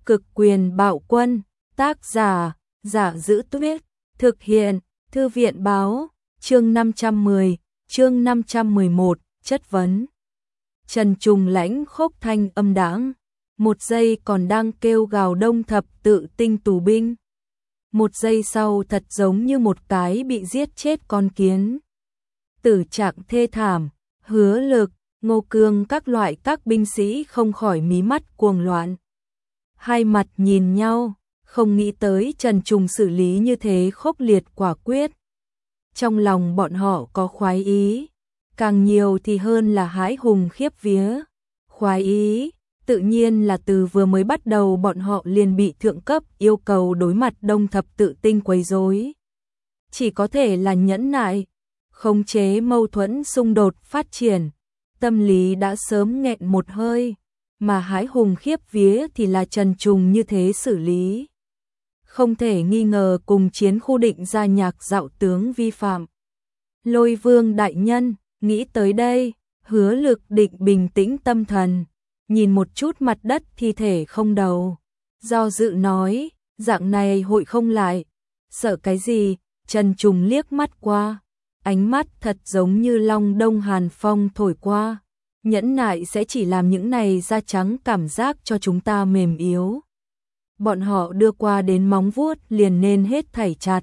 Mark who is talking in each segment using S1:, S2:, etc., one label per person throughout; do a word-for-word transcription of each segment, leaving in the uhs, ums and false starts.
S1: Cực quyền bạo quân, tác giả, Giả Giữ Tuyết, thực hiện, Thư viện báo, chương năm trăm mười, chương năm trăm mười một, chất vấn. Trần Trùng lãnh khốc thanh âm đãng, một giây còn đang kêu gào đông thập tự tinh tù binh. Một giây sau thật giống như một cái bị giết chết con kiến. Tử trạng thê thảm, Hứa Lực, Ngô Cương các loại các binh sĩ không khỏi mí mắt cuồng loạn. Hai mặt nhìn nhau, không nghĩ tới Trần Trùng xử lý như thế khốc liệt quả quyết. Trong lòng bọn họ có khoái ý, càng nhiều thì hơn là hãi hùng khiếp vía. Khoái ý, tự nhiên là từ vừa mới bắt đầu bọn họ liền bị thượng cấp yêu cầu đối mặt đông thập tự tinh quấy rối. Chỉ có thể là nhẫn nại, khống chế mâu thuẫn xung đột phát triển, tâm lý đã sớm nghẹn một hơi, mà hãi hùng khiếp vía thì là Trần Trùng như thế xử lý. Không thể nghi ngờ cùng chiến khu định ra nhạc dạo tướng vi phạm. Lôi Vương đại nhân, nghĩ tới đây, Hứa Lực định bình tĩnh tâm thần, nhìn một chút mặt đất thi thể không đầu. Do dự nói, dạng này hội không lại, sợ cái gì, Trần Trùng liếc mắt qua, ánh mắt thật giống như long đông hàn phong thổi qua. Nhẫn nại sẽ chỉ làm những này da trắng cảm giác cho chúng ta mềm yếu. Bọn họ đưa qua đến móng vuốt liền nên hết thảy chặt.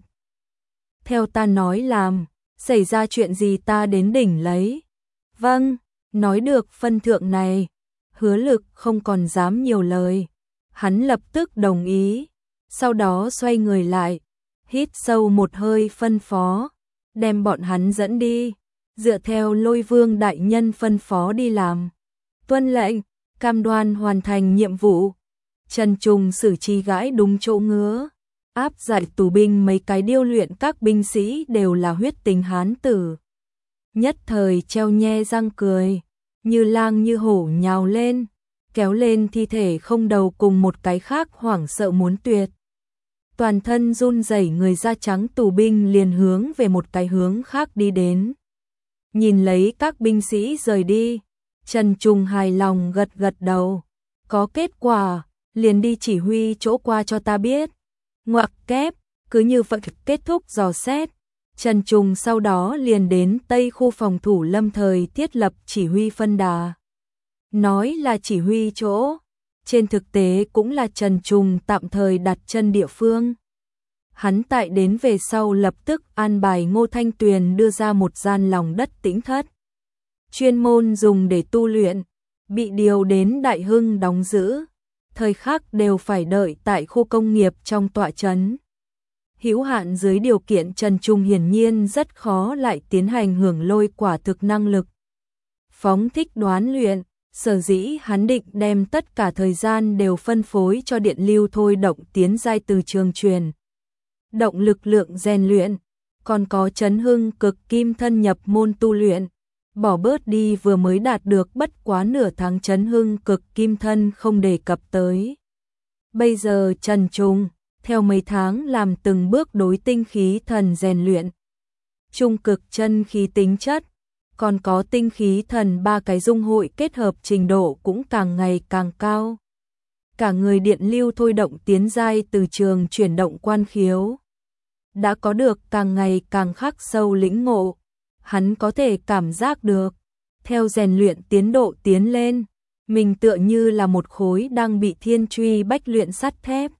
S1: Theo ta nói làm, xảy ra chuyện gì ta đến đỉnh lấy. Vâng, nói được phân thượng này, Hứa Lực không còn dám nhiều lời. Hắn lập tức đồng ý, sau đó xoay người lại, hít sâu một hơi phân phó, đem bọn hắn dẫn đi, dựa theo Lôi Vương đại nhân phân phó đi làm. Tuân lệnh, cam đoan hoàn thành nhiệm vụ. Trần Trùng xử trí gãi đúng chỗ ngứa, áp giải tù binh mấy cái điêu luyện các binh sĩ đều là huyết tính hán tử. Nhất thời treo nhe răng cười, như lang như hổ nhào lên, kéo lên thi thể không đầu cùng một cái khác hoảng sợ muốn tuyệt. Toàn thân run rẩy người da trắng tù binh liền hướng về một cái hướng khác đi đến. Nhìn lấy các binh sĩ rời đi, Trần Trùng hài lòng gật gật đầu. Có kết quả, liền đi chỉ huy chỗ qua cho ta biết. Ngoặc kép, cứ như vậy kết thúc dò xét. Trần Trùng sau đó liền đến Tây khu phòng thủ lâm thời thiết lập chỉ huy phân đà. Nói là chỉ huy chỗ, trên thực tế cũng là Trần Trùng tạm thời đặt chân địa phương. Hắn tại đến về sau lập tức an bài Ngô Thanh Tuyền đưa ra một gian lòng đất tĩnh thất. Chuyên môn dùng để tu luyện, bị điều đến Đại Hưng đóng giữ. Thời khắc đều phải đợi tại khu công nghiệp trong tọa trấn. Hữu hạn dưới điều kiện Trần Trùng hiển nhiên rất khó lại tiến hành hưởng lôi quả thực năng lực. Phóng thích đoán luyện, sở dĩ hắn định đem tất cả thời gian đều phân phối cho điện lưu thôi động tiến giai từ trường truyền. Động lực lượng rèn luyện, còn có chấn hưng cực kim thân nhập môn tu luyện, bỏ bớt đi vừa mới đạt được bất quá nửa tháng chấn hưng cực kim thân không đề cập tới. Bây giờ Trần Trùng, theo mấy tháng làm từng bước đối tinh khí thần rèn luyện. Trung cực chân khí tính chất, còn có tinh khí thần ba cái dung hội kết hợp trình độ cũng càng ngày càng cao. Cả người điện lưu thôi động tiến giai từ trường chuyển động quan khiếu. Đã có được càng ngày càng khắc sâu lĩnh ngộ. Hắn có thể cảm giác được, theo rèn luyện tiến độ tiến lên, mình tựa như là một khối đang bị thiên truy bách luyện sắt thép.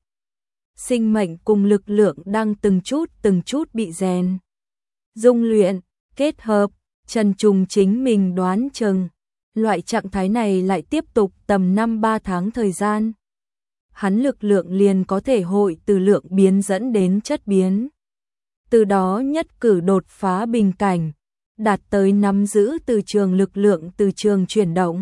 S1: Sinh mệnh cùng lực lượng đang từng chút từng chút bị rèn. Dung luyện, kết hợp, Trần Trùng chính mình đoán chừng, loại trạng thái này lại tiếp tục tầm năm ba tháng thời gian. Hắn lực lượng liền có thể hội từ lượng biến dẫn đến chất biến. Từ đó nhất cử đột phá bình cảnh, đạt tới nắm giữ từ trường lực lượng từ trường chuyển động.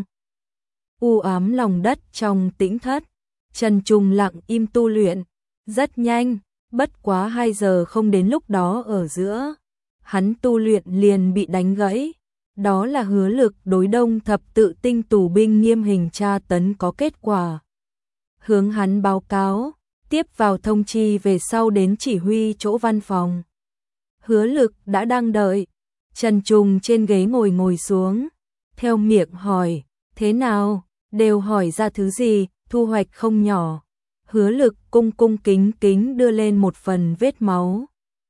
S1: U ám lòng đất trong tĩnh thất, Trần Trùng lặng im tu luyện, rất nhanh, bất quá hai giờ không đến lúc đó ở giữa. Hắn tu luyện liền bị đánh gãy, đó là Hứa Lực đối đông thập tự tinh tù binh nghiêm hình tra tấn có kết quả. Hướng hắn báo cáo, tiếp vào thông chi về sau đến chỉ huy chỗ văn phòng. Hứa Lực đã đang đợi, Trần Trùng trên ghế ngồi ngồi xuống, theo miệng hỏi, thế nào, đều hỏi ra thứ gì, thu hoạch không nhỏ. Hứa Lực cung cung kính kính đưa lên một phần vết máu.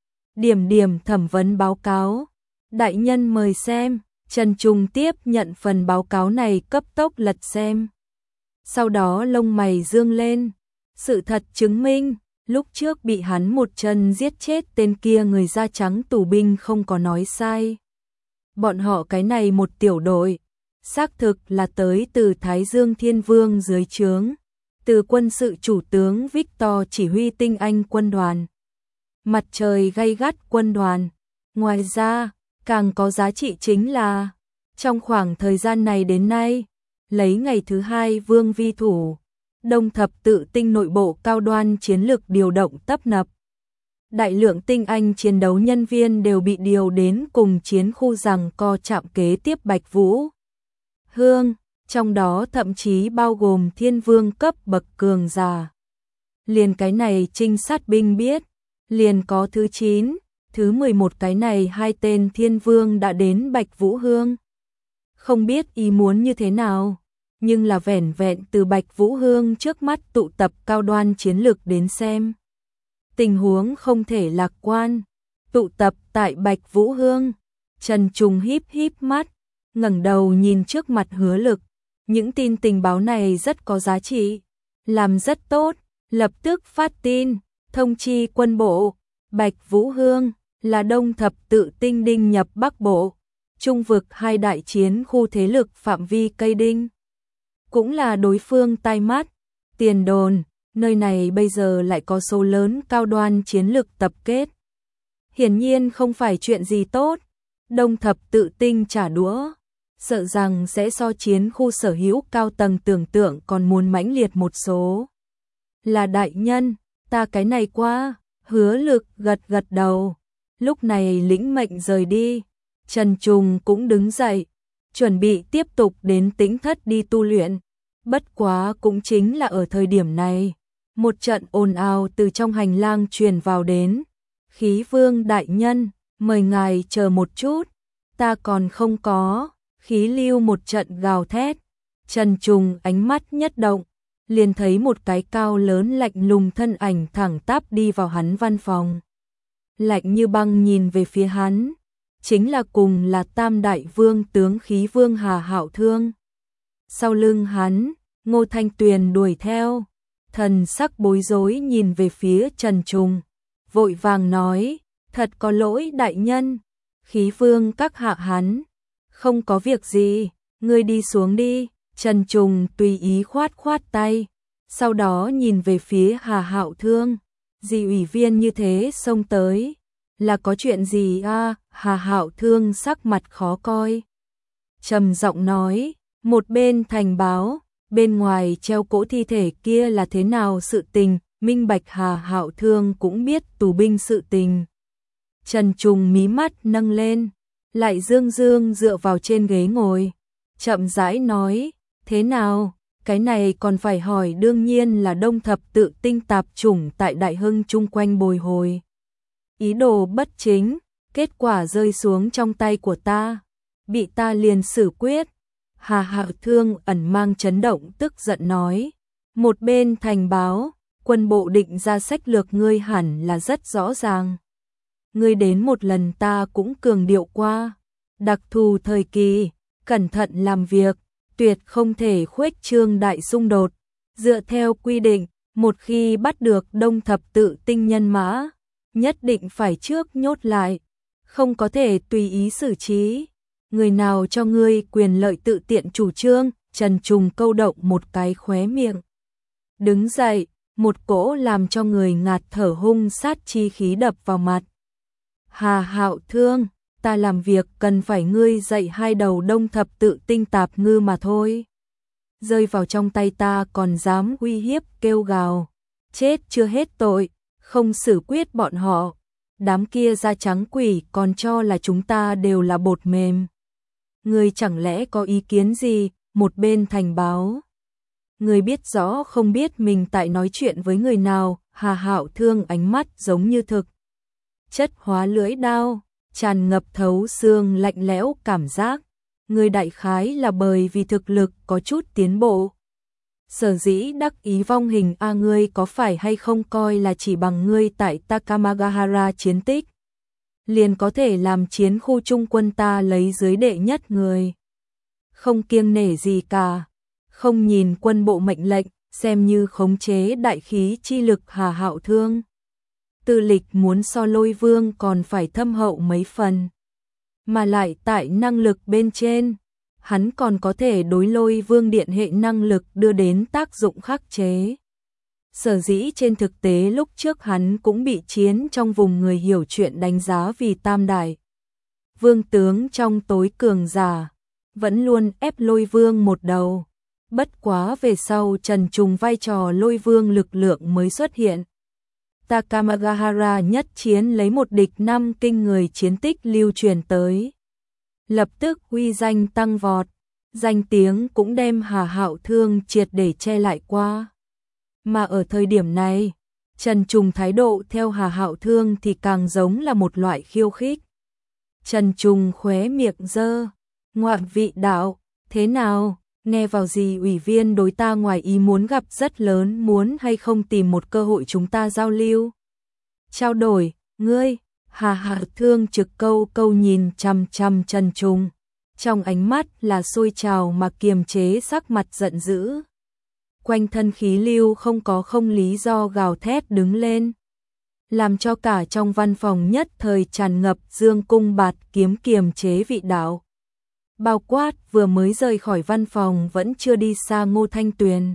S1: Điểm điểm thẩm vấn báo cáo. Đại nhân mời xem. Trần Trùng tiếp nhận phần báo cáo này cấp tốc lật xem. Sau đó lông mày dương lên. Sự thật chứng minh, lúc trước bị hắn một chân giết chết tên kia người da trắng tù binh không có nói sai. Bọn họ cái này một tiểu đội, xác thực là tới từ Thái Dương Thiên Vương dưới trướng, từ quân sự chủ tướng Victor chỉ huy tinh anh quân đoàn. Mặt trời gay gắt quân đoàn. Ngoài ra, càng có giá trị chính là, trong khoảng thời gian này đến nay, lấy ngày thứ hai vương vi thủ, Đông thập tự tinh nội bộ cao đoan chiến lược điều động tấp nập. Đại lượng tinh anh chiến đấu nhân viên đều bị điều đến cùng chiến khu giằng co chạm kế tiếp Bạch Vũ Hương, trong đó thậm chí bao gồm thiên vương cấp bậc cường giả. Liền cái này trinh sát binh biết, liền có thứ chín, thứ mười một cái này hai tên thiên vương đã đến Bạch Vũ Hương. Không biết ý muốn như thế nào, nhưng là vẻn vẹn từ Bạch Vũ Hương trước mắt tụ tập cao đoan chiến lược đến xem. Tình huống không thể lạc quan. Tụ tập tại Bạch Vũ Hương, Trần Trùng híp híp mắt, ngẩng đầu nhìn trước mặt Hứa Lực. Những tin tình báo này rất có giá trị, làm rất tốt, lập tức phát tin, thông chi quân bộ, Bạch Vũ Hương là Đông thập tự tinh đinh nhập Bắc Bộ, Trung vực hai đại chiến khu thế lực phạm vi cây đinh. Cũng là đối phương tai mắt, tiền đồn, nơi này bây giờ lại có số lớn cao đoan chiến lực tập kết. Hiển nhiên không phải chuyện gì tốt, Đông thập tự tinh trả đũa, sợ rằng sẽ so chiến khu sở hữu cao tầng tưởng tượng còn muốn mãnh liệt một số. Là đại nhân, ta cái này qua, Hứa Lực gật gật đầu, lúc này lĩnh mệnh rời đi. Trần Trùng cũng đứng dậy, chuẩn bị tiếp tục đến Tĩnh Thất đi tu luyện. Bất quá cũng chính là ở thời điểm này, một trận ồn ào từ trong hành lang truyền vào đến. Khí Vương đại nhân, mời ngài chờ một chút, ta còn không có. Khí Lưu một trận gào thét. Trần Trùng ánh mắt nhất động, liền thấy một cái cao lớn lạnh lùng thân ảnh thẳng tắp đi vào hắn văn phòng. Lạnh như băng nhìn về phía hắn, chính là cùng là Tam Đại Vương tướng Khí Vương Hà Hạo Thương. Sau lưng hắn, Ngô Thanh Tuyền đuổi theo, thần sắc bối rối nhìn về phía Trần Trùng, vội vàng nói, thật có lỗi đại nhân. Khí Vương các hạ hắn, không có việc gì, ngươi đi xuống đi. Trần Trùng tùy ý khoát khoát tay, sau đó nhìn về phía Hà Hạo Thương, dì ủy viên như thế xông tới, là có chuyện gì a? À? Hà Hạo Thương sắc mặt khó coi, trầm giọng nói, một bên thành báo, bên ngoài treo cỗ thi thể kia là thế nào sự tình, minh bạch. Hà Hạo Thương cũng biết tù binh sự tình. Trần Trùng mí mắt nâng lên, lại dương dương dựa vào trên ghế ngồi, chậm rãi nói, thế nào, cái này còn phải hỏi, đương nhiên là Đông thập tự tinh tạp chủng tại Đại Hưng chung quanh bồi hồi. Ý đồ bất chính, kết quả rơi xuống trong tay của ta, bị ta liền xử quyết. Hà Hạo Thương ẩn mang chấn động tức giận nói, một bên thành báo, quân bộ định ra sách lược ngươi hẳn là rất rõ ràng. Ngươi đến một lần ta cũng cường điệu qua, đặc thù thời kỳ, cẩn thận làm việc, tuyệt không thể khuếch trương đại xung đột. Dựa theo quy định, một khi bắt được Đông thập tự tinh nhân mã, nhất định phải trước nhốt lại, không có thể tùy ý xử trí. Người nào cho ngươi quyền lợi tự tiện chủ trương? Trần Trùng câu động một cái khóe miệng, đứng dậy, một cỗ làm cho người ngạt thở hung sát chi khí đập vào mặt. Hà Hạo Thương, ta làm việc cần phải ngươi dạy hai đầu Đông thập tự tinh tạp ngư mà thôi. Rơi vào trong tay ta còn dám uy hiếp kêu gào, chết chưa hết tội, không xử quyết bọn họ. Đám kia da trắng quỷ còn cho là chúng ta đều là bột mềm. Ngươi chẳng lẽ có ý kiến gì? Một bên thành báo, ngươi biết rõ không biết mình tại nói chuyện với người nào? Hà Hạo Thương ánh mắt giống như thực chất hóa lưỡi đao, tràn ngập thấu xương lạnh lẽo cảm giác. Ngươi đại khái là bởi vì thực lực có chút tiến bộ, Sở dĩ đắc ý vong hình a ngươi có phải hay không coi là chỉ bằng ngươi tại Takamagahara chiến tích, liền có thể làm chiến khu trung quân ta lấy dưới đệ nhất người. Không kiêng nể gì cả, không nhìn quân bộ mệnh lệnh, xem như khống chế đại khí chi lực Hà Hạo Thương. Tư lịch muốn so Lôi Vương còn phải thâm hậu mấy phần. Mà lại tại năng lực bên trên, hắn còn có thể đối Lôi Vương điện hệ năng lực đưa đến tác dụng khắc chế. Sở dĩ trên thực tế lúc trước hắn cũng bị chiến trong vùng người hiểu chuyện đánh giá vì tam đại vương tướng trong tối cường giả, vẫn luôn ép Lôi Vương một đầu. Bất quá về sau Trần Trùng vai trò Lôi Vương lực lượng mới xuất hiện. Takamagahara nhất chiến lấy một địch năm kinh người chiến tích lưu truyền tới. Lập tức uy danh tăng vọt, danh tiếng cũng đem Hà Hạo Thương triệt để che lại qua. Mà ở thời điểm này, Trần Trùng thái độ theo Hà Hạo Thương thì càng giống là một loại khiêu khích. Trần Trùng khóe miệng giơ, ngoạn vị đạo, thế nào, nghe vào gì ủy viên đối ta ngoài ý muốn gặp rất lớn, muốn hay không tìm một cơ hội chúng ta giao lưu. Trao đổi, ngươi, Hà Hạo Thương trực câu câu nhìn chằm chằm Trần Trùng, trong ánh mắt là sôi trào mà kiềm chế sắc mặt giận dữ. Quanh thân khí lưu không có không lý do gào thét đứng lên, làm cho cả trong văn phòng nhất thời tràn ngập dương cung bạt kiếm kiềm chế vị đạo. Bao quát vừa mới rời khỏi văn phòng vẫn chưa đi xa Ngô Thanh Tuyền,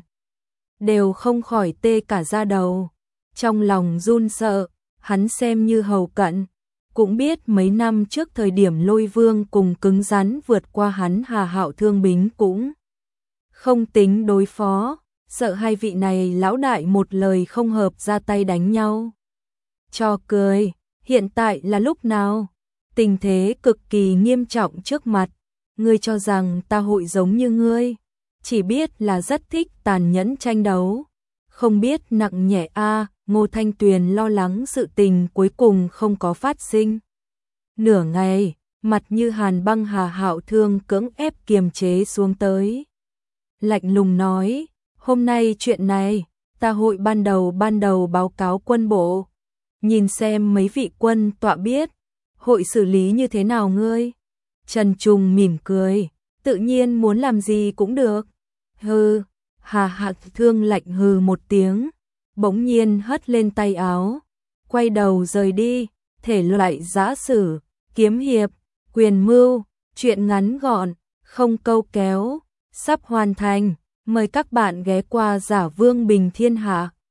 S1: đều không khỏi tê cả da đầu, trong lòng run sợ. Hắn xem như hầu cận, cũng biết mấy năm trước thời điểm Lôi Vương cùng cứng rắn vượt qua hắn Hà Hạo Thương bính cũng không tính đối phó, sợ hai vị này lão đại một lời không hợp ra tay đánh nhau. Cho cười, hiện tại là lúc nào? Tình thế cực kỳ nghiêm trọng trước mặt, ngươi cho rằng ta hội giống như ngươi, chỉ biết là rất thích tàn nhẫn tranh đấu, không biết nặng nhẹ a. Ngô Thanh Tuyền lo lắng sự tình cuối cùng không có phát sinh. Nửa ngày, mặt như hàn băng Hà Hạo Thương cưỡng ép kiềm chế xuống tới. Lạnh lùng nói, hôm nay chuyện này, ta hội ban đầu ban đầu báo cáo quân bộ. Nhìn xem mấy vị quân tọa biết, hội xử lý như thế nào ngươi. Trần Trùng mỉm cười, tự nhiên muốn làm gì cũng được. Hừ, Hà Hạo Thương lạnh hừ một tiếng. Bỗng nhiên hất lên tay áo, quay đầu rời đi, thể loại giã sử, kiếm hiệp, quyền mưu, chuyện ngắn gọn, không câu kéo, sắp hoàn thành, mời các bạn ghé qua Giả Vương Bình Thiên Hạ.